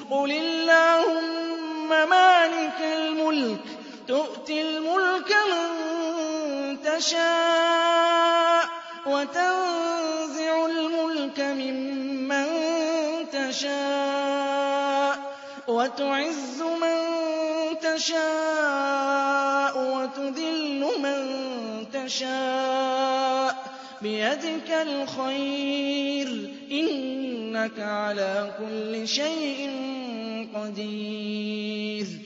قُلِ اللَّهُمَّ مَالِكَ الْمُلْكِ تُؤْتِي الْمُلْكَ مَن تَشَاءُ وَتَنزِعُ الْمُلْكَ مِمَّن تَشَاءُ وَتُعِزُّ مَن تَشَاءُ وَتُذِلُّ مَن تَشَاءُ بِيَدِكَ الْخَيْرُ ۖ إِنَّكَ عَلَىٰ كُلِّ شَيْءٍ قَدِيرٌ